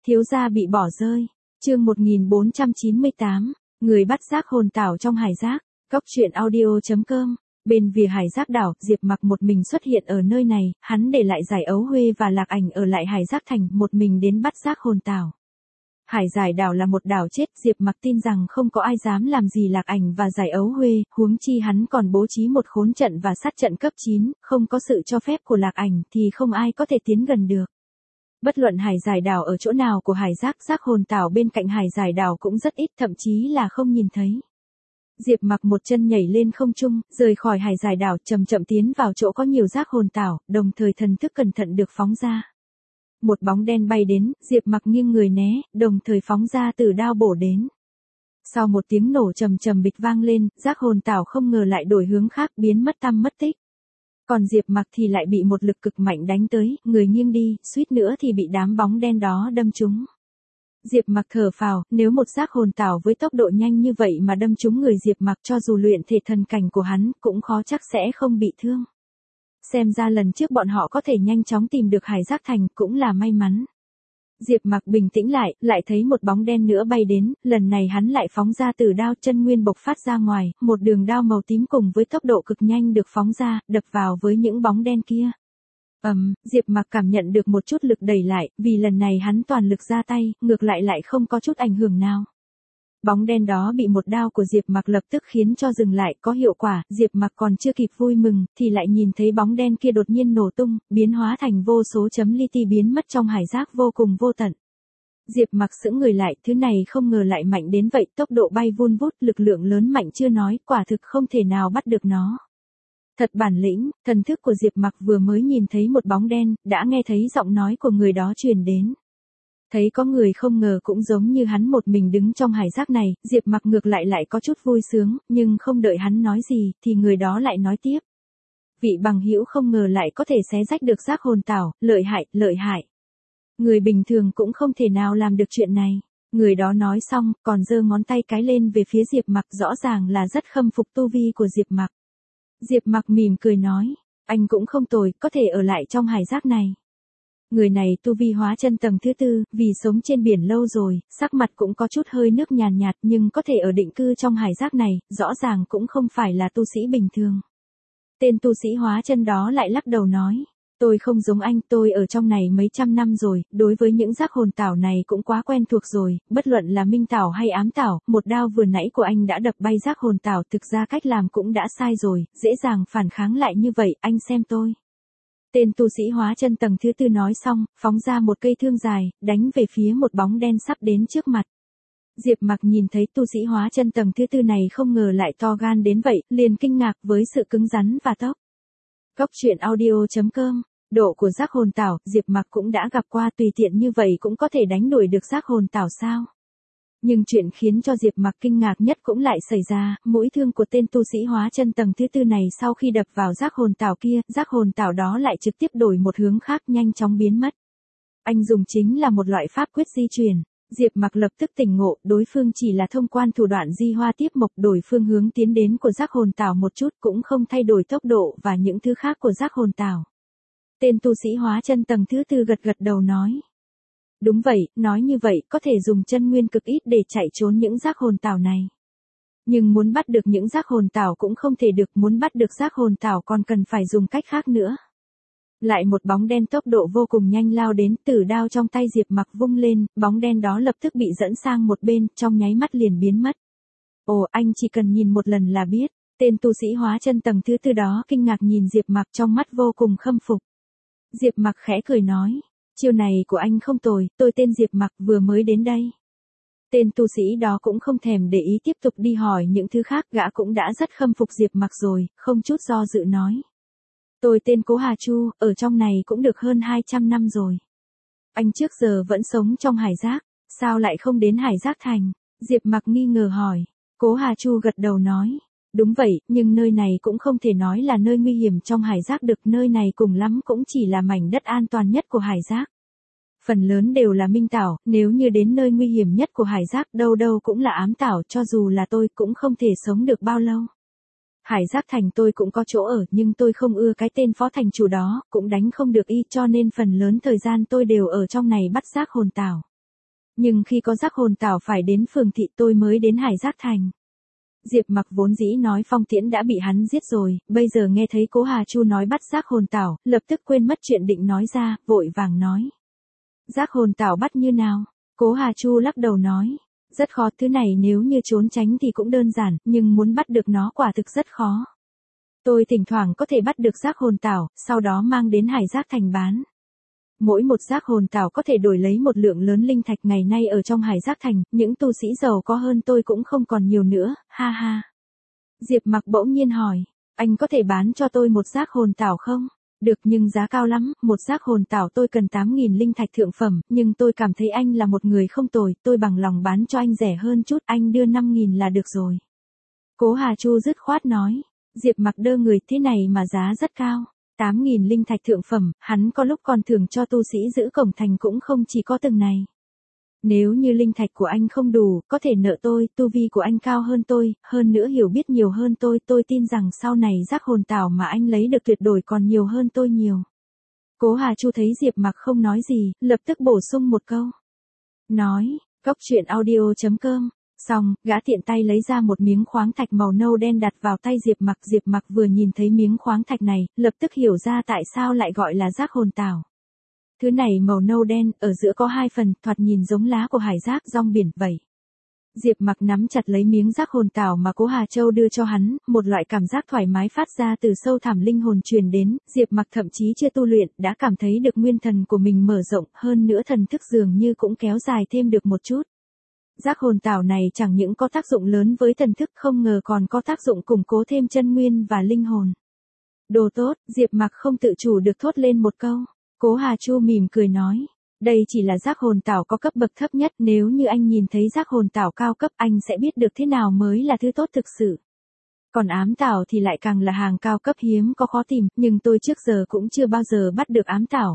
Thiếu gia bị bỏ rơi. Chương 1498, người bắt xác hồn tảo trong hải giác. Cóc truyện audio.com. Bên vỉa hải giác đảo, Diệp Mặc một mình xuất hiện ở nơi này, hắn để lại Giải Ấu Huê và Lạc Ảnh ở lại hải giác thành, một mình đến bắt xác hồn tảo. Hải giải đảo là một đảo chết, Diệp Mặc tin rằng không có ai dám làm gì Lạc Ảnh và Giải Ấu Huê, huống chi hắn còn bố trí một khốn trận và sát trận cấp 9, không có sự cho phép của Lạc Ảnh thì không ai có thể tiến gần được. Bất luận hải giải đảo ở chỗ nào của hải giác, xác hồn tảo bên cạnh hải giải đảo cũng rất ít, thậm chí là không nhìn thấy. Diệp Mặc một chân nhảy lên không trung, rời khỏi hải giải đảo, chậm chậm tiến vào chỗ có nhiều xác hồn tảo, đồng thời thần thức cẩn thận được phóng ra. Một bóng đen bay đến, Diệp Mặc nghiêng người né, đồng thời phóng ra tử đao bổ đến. Sau một tiếng nổ trầm trầm bịch vang lên, xác hồn tảo không ngờ lại đổi hướng khác, biến mất tăm mất tích. Còn Diệp Mặc thì lại bị một lực cực mạnh đánh tới, người nghiêng đi, suýt nữa thì bị đám bóng đen đó đâm trúng. Diệp Mặc thở phào, nếu một xác hồn tảo với tốc độ nhanh như vậy mà đâm trúng người Diệp Mặc, cho dù luyện thể thần cảnh của hắn, cũng khó chắc sẽ không bị thương. Xem ra lần trước bọn họ có thể nhanh chóng tìm được hải giác thành, cũng là may mắn. Diệp Mặc bình tĩnh lại thấy một bóng đen nữa bay đến, lần này hắn lại phóng ra tử đao, chân nguyên bộc phát ra ngoài, một đường đao màu tím cùng với tốc độ cực nhanh được phóng ra, đập vào với những bóng đen kia. Diệp Mặc cảm nhận được một chút lực đẩy lại, vì lần này hắn toàn lực ra tay, ngược lại không có chút ảnh hưởng nào. Bóng đen đó bị một đao của Diệp Mặc lập tức khiến cho dừng lại, có hiệu quả, Diệp Mặc còn chưa kịp vui mừng, thì lại nhìn thấy bóng đen kia đột nhiên nổ tung, biến hóa thành vô số chấm li ti biến mất trong hải giác vô cùng vô tận. Diệp Mặc sững người lại, thứ này không ngờ lại mạnh đến vậy, tốc độ bay vun vút, lực lượng lớn mạnh chưa nói, quả thực không thể nào bắt được nó. Thật bản lĩnh, thần thức của Diệp Mặc vừa mới nhìn thấy một bóng đen, đã nghe thấy giọng nói của người đó truyền đến. Thấy có người không ngờ cũng giống như hắn một mình đứng trong hải giác này, Diệp Mặc ngược lại có chút vui sướng, nhưng không đợi hắn nói gì, thì người đó lại nói tiếp. Vị bằng hữu không ngờ lại có thể xé rách được xác hồn tảo, lợi hại. Người bình thường cũng không thể nào làm được chuyện này. Người đó nói xong, còn giơ ngón tay cái lên về phía Diệp Mặc, rõ ràng là rất khâm phục tu vi của Diệp Mặc. Diệp Mặc mỉm cười nói, anh cũng không tồi, có thể ở lại trong hải giác này. Người này tu vi hóa chân tầng thứ 4, vì sống trên biển lâu rồi, sắc mặt cũng có chút hơi nước nhàn nhạt, nhưng có thể ở định cư trong hải giác này, rõ ràng cũng không phải là tu sĩ bình thường. Tên tu sĩ hóa chân đó lại lắc đầu nói, tôi không giống anh, tôi ở trong này mấy trăm năm rồi, đối với những xác hồn tảo này cũng quá quen thuộc rồi, bất luận là minh tảo hay ám tảo, một đao vừa nãy của anh đã đập bay xác hồn tảo, thực ra cách làm cũng đã sai rồi, dễ dàng phản kháng lại như vậy, anh xem tôi. Tên tu sĩ hóa chân tầng thứ 4 nói xong, phóng ra một cây thương dài, đánh về phía một bóng đen sắp đến trước mặt. Diệp Mặc nhìn thấy tu sĩ hóa chân tầng thứ 4 này không ngờ lại to gan đến vậy, liền kinh ngạc với sự cứng rắn và tốc. Cóc truyện audio.com. Độ của xác hồn tảo, Diệp Mặc cũng đã gặp qua, tùy tiện như vậy cũng có thể đánh đuổi được xác hồn tảo sao? Nhưng chuyện khiến cho Diệp Mặc kinh ngạc nhất cũng lại xảy ra, mũi thương của tên tu sĩ hóa chân tầng thứ 4 này sau khi đập vào xác hồn tảo kia, xác hồn tảo đó lại trực tiếp đổi một hướng khác, nhanh chóng biến mất. Anh dùng chính là một loại pháp quyết di chuyển. Diệp Mặc lập tức tỉnh ngộ, đối phương chỉ là thông quan thủ đoạn di hoa tiếp mộc, đổi phương hướng tiến đến của xác hồn tảo một chút, cũng không thay đổi tốc độ và những thứ khác của xác hồn tảo. Tên tu sĩ hóa chân tầng thứ 4 gật đầu nói. Đúng vậy, nói như vậy, có thể dùng chân nguyên cực ít để chạy trốn những xác hồn tảo này. Nhưng muốn bắt được những xác hồn tảo cũng không thể được, muốn bắt được xác hồn tảo còn cần phải dùng cách khác nữa. Lại một bóng đen tốc độ vô cùng nhanh lao đến, tử đao trong tay Diệp Mặc vung lên, bóng đen đó lập tức bị dẫn sang một bên, trong nháy mắt liền biến mất. Ồ, anh chỉ cần nhìn một lần là biết. Tên tu sĩ hóa chân tầng thứ 4 đó kinh ngạc nhìn Diệp Mặc, trong mắt vô cùng khâm phục. Diệp Mặc khẽ cười nói, chiêu này của anh không tồi, tôi tên Diệp Mặc, vừa mới đến đây. Tên tu sĩ đó cũng không thèm để ý tiếp tục đi hỏi những thứ khác, gã cũng đã rất khâm phục Diệp Mặc rồi, không chút do dự nói. Tôi tên Cố Hà Chu, ở trong này cũng được hơn 200 năm rồi. Anh trước giờ vẫn sống trong hải giác, sao lại không đến hải giác thành? Diệp Mặc nghi ngờ hỏi. Cố Hà Chu gật đầu nói. Đúng vậy, nhưng nơi này cũng không thể nói là nơi nguy hiểm trong hải giác được, nơi này cùng lắm cũng chỉ là mảnh đất an toàn nhất của hải giác. Phần lớn đều là minh tảo, nếu như đến nơi nguy hiểm nhất của hải giác đâu đâu cũng là ám tảo, cho dù là tôi cũng không thể sống được bao lâu. Hải giác thành tôi cũng có chỗ ở, nhưng tôi không ưa cái tên phó thành chủ đó, cũng đánh không được y, cho nên phần lớn thời gian tôi đều ở trong này bắt xác hồn tảo. Nhưng khi có giác hồn tảo phải đến phường thị tôi mới đến Hải Giác Thành. Diệp Mặc vốn dĩ nói Phong Tiễn đã bị hắn giết rồi, bây giờ nghe thấy Cố Hà Chu nói bắt giác hồn tảo, lập tức quên mất chuyện định nói ra, vội vàng nói. Giác hồn tảo bắt như nào? Cố Hà Chu lắc đầu nói. Rất khó, thứ này nếu như trốn tránh thì cũng đơn giản, nhưng muốn bắt được nó quả thực rất khó. Tôi thỉnh thoảng có thể bắt được giác hồn tảo, sau đó mang đến Hải Giác Thành bán. Mỗi một giác hồn tảo có thể đổi lấy một lượng lớn linh thạch, ngày nay ở trong Hải Giác Thành, những tu sĩ giàu có hơn tôi cũng không còn nhiều nữa, ha ha. Diệp Mặc bỗng nhiên hỏi, anh có thể bán cho tôi một giác hồn tảo không? Được, nhưng giá cao lắm, một giác hồn tảo tôi cần 8.000 linh thạch thượng phẩm, nhưng tôi cảm thấy anh là một người không tồi, tôi bằng lòng bán cho anh rẻ hơn chút, anh đưa 5.000 là được rồi. Cố Hà Chu dứt khoát nói. Diệp Mặc đơ người, thế này mà giá rất cao. 8.000 linh thạch thượng phẩm, hắn có lúc còn thưởng cho tu sĩ giữ cổng thành cũng không chỉ có từng này. Nếu như linh thạch của anh không đủ, có thể nợ tôi, tu vi của anh cao hơn tôi, hơn nữa hiểu biết nhiều hơn tôi tin rằng sau này giác hồn tảo mà anh lấy được tuyệt đối còn nhiều hơn tôi nhiều. Cố Hà Chu thấy Diệp Mặc không nói gì, lập tức bổ sung một câu. Nói, coctruyện.audio.com. Xong, gã tiện tay lấy ra một miếng khoáng thạch màu nâu đen đặt vào tay Diệp Mặc. Diệp Mặc vừa nhìn thấy miếng khoáng thạch này, lập tức hiểu ra tại sao lại gọi là giác hồn tảo. Thứ này màu nâu đen, ở giữa có hai phần, thoạt nhìn giống lá của hải giác rong biển vậy. Diệp Mặc nắm chặt lấy miếng giác hồn tảo mà Cố Hà Châu đưa cho hắn, một loại cảm giác thoải mái phát ra từ sâu thẳm linh hồn truyền đến, Diệp Mặc thậm chí chưa tu luyện, đã cảm thấy được nguyên thần của mình mở rộng, hơn nữa thần thức dường như cũng kéo dài thêm được một chút. Giác hồn tảo này chẳng những có tác dụng lớn với thần thức, không ngờ còn có tác dụng củng cố thêm chân nguyên và linh hồn. Đồ tốt, Diệp Mặc không tự chủ được thốt lên một câu. Cố Hà Chu mỉm cười nói, đây chỉ là giác hồn tảo có cấp bậc thấp nhất, nếu như anh nhìn thấy giác hồn tảo cao cấp anh sẽ biết được thế nào mới là thứ tốt thực sự. Còn ám tảo thì lại càng là hàng cao cấp hiếm có khó tìm, nhưng tôi trước giờ cũng chưa bao giờ bắt được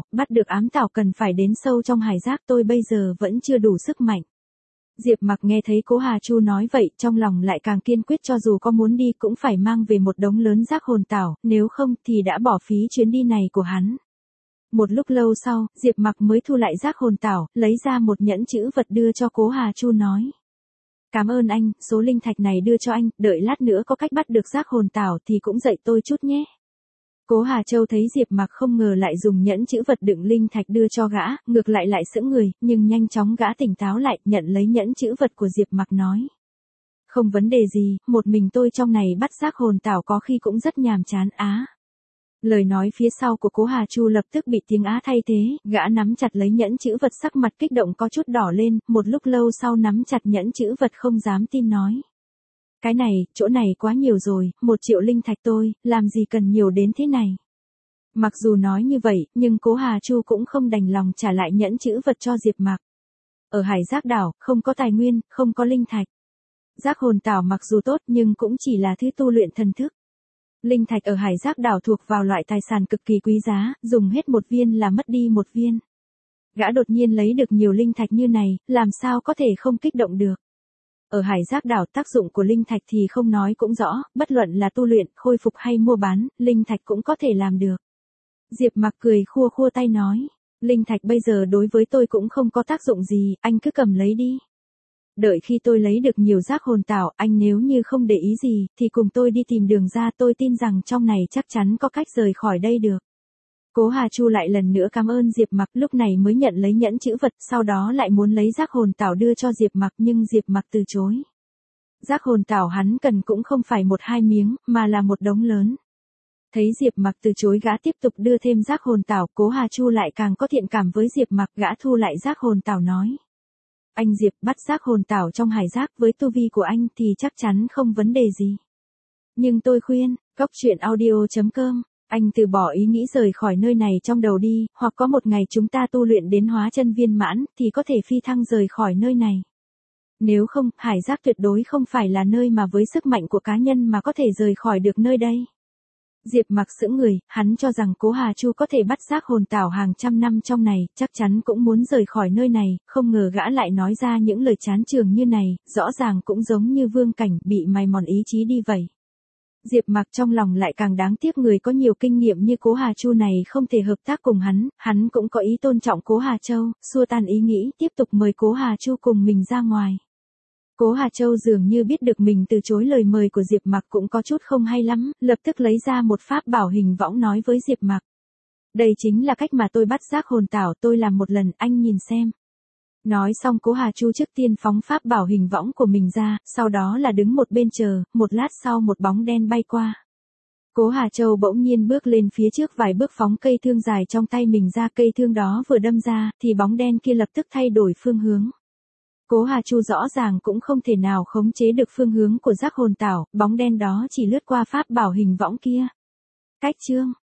ám tảo cần phải đến sâu trong hải giác, tôi bây giờ vẫn chưa đủ sức mạnh. Diệp Mặc nghe thấy Cố Hà Chu nói vậy, trong lòng lại càng kiên quyết, cho dù có muốn đi cũng phải mang về một đống lớn giác hồn tảo, nếu không thì đã bỏ phí chuyến đi này của hắn. Một lúc lâu sau, Diệp Mặc mới thu lại giác hồn tảo, lấy ra một nhẫn chữ vật đưa cho Cố Hà Chu nói. Cảm ơn anh, số linh thạch này đưa cho anh, đợi lát nữa có cách bắt được giác hồn tảo thì cũng dạy tôi chút nhé. Cố Hà Châu thấy Diệp Mặc không ngờ lại dùng nhẫn chữ vật đựng linh thạch đưa cho gã, ngược lại sững người, nhưng nhanh chóng gã tỉnh táo lại, nhận lấy nhẫn chữ vật của Diệp Mặc nói. Không vấn đề gì, một mình tôi trong này bắt giác hồn tảo có khi cũng rất nhàm chán á. Lời nói phía sau của Cố Hà Chu lập tức bị tiếng á thay thế, gã nắm chặt lấy nhẫn chữ vật, sắc mặt kích động có chút đỏ lên, một lúc lâu sau nắm chặt nhẫn chữ vật không dám tin nói. Cái này, chỗ này quá nhiều rồi, 1 triệu linh thạch tôi, làm gì cần nhiều đến thế này. Mặc dù nói như vậy, nhưng Cố Hà Chu cũng không đành lòng trả lại nhẫn chữ vật cho Diệp Mặc. Ở Hải Giác đảo, không có tài nguyên, không có linh thạch. Giác hồn tảo mặc dù tốt nhưng cũng chỉ là thứ tu luyện thần thức. Linh thạch ở Hải Giác đảo thuộc vào loại tài sản cực kỳ quý giá, dùng hết một viên là mất đi một viên. Gã đột nhiên lấy được nhiều linh thạch như này, làm sao có thể không kích động được. Ở Hải Giác đảo tác dụng của linh thạch thì không nói cũng rõ, bất luận là tu luyện, khôi phục hay mua bán, linh thạch cũng có thể làm được. Diệp Mặc cười khua khua tay nói, linh thạch bây giờ đối với tôi cũng không có tác dụng gì, anh cứ cầm lấy đi. Đợi khi tôi lấy được nhiều giác hồn tảo, anh nếu như không để ý gì, thì cùng tôi đi tìm đường ra, tôi tin rằng trong này chắc chắn có cách rời khỏi đây được. Cố Hà Chu lại lần nữa cảm ơn Diệp Mặc, lúc này mới nhận lấy nhẫn chữ vật, sau đó lại muốn lấy giác hồn tảo đưa cho Diệp Mặc, nhưng Diệp Mặc từ chối. Giác hồn tảo hắn cần cũng không phải 1-2 miếng, mà là một đống lớn. Thấy Diệp Mặc từ chối, gã tiếp tục đưa thêm giác hồn tảo, Cố Hà Chu lại càng có thiện cảm với Diệp Mặc, gã thu lại giác hồn tảo nói. Anh Diệp, bắt giác hồn tảo trong hải giác với tu vi của anh thì chắc chắn không vấn đề gì. Nhưng tôi khuyên, coctruyện.audio.com, anh từ bỏ ý nghĩ rời khỏi nơi này trong đầu đi, hoặc có một ngày chúng ta tu luyện đến hóa chân viên mãn, thì có thể phi thăng rời khỏi nơi này. Nếu không, hải giác tuyệt đối không phải là nơi mà với sức mạnh của cá nhân mà có thể rời khỏi được nơi đây. Diệp Mặc sững người, hắn cho rằng Cố Hà Chu có thể bắt giác hồn tảo hàng trăm năm trong này, chắc chắn cũng muốn rời khỏi nơi này, không ngờ gã lại nói ra những lời chán chường như này, rõ ràng cũng giống như Vương Cảnh bị mài mòn ý chí đi vậy. Diệp Mặc trong lòng lại càng đáng tiếc người có nhiều kinh nghiệm như Cố Hà Chu này không thể hợp tác cùng hắn cũng có ý tôn trọng Cố Hà Châu, xua tan ý nghĩ tiếp tục mời Cố Hà Chu cùng mình ra ngoài. Cố Hà Châu dường như biết được mình từ chối lời mời của Diệp Mặc cũng có chút không hay lắm, lập tức lấy ra một pháp bảo hình võng nói với Diệp Mặc. Đây chính là cách mà tôi bắt giác hồn tảo, tôi làm một lần, anh nhìn xem. Nói xong Cố Hà Chu trước tiên phóng pháp bảo hình võng của mình ra, sau đó là đứng một bên chờ, một lát sau một bóng đen bay qua. Cố Hà Châu bỗng nhiên bước lên phía trước vài bước phóng cây thương dài trong tay mình ra, cây thương đó vừa đâm ra, thì bóng đen kia lập tức thay đổi phương hướng. Cố Hà Chu rõ ràng cũng không thể nào khống chế được phương hướng của giác hồn tảo, bóng đen đó chỉ lướt qua pháp bảo hình võng kia. Cách chương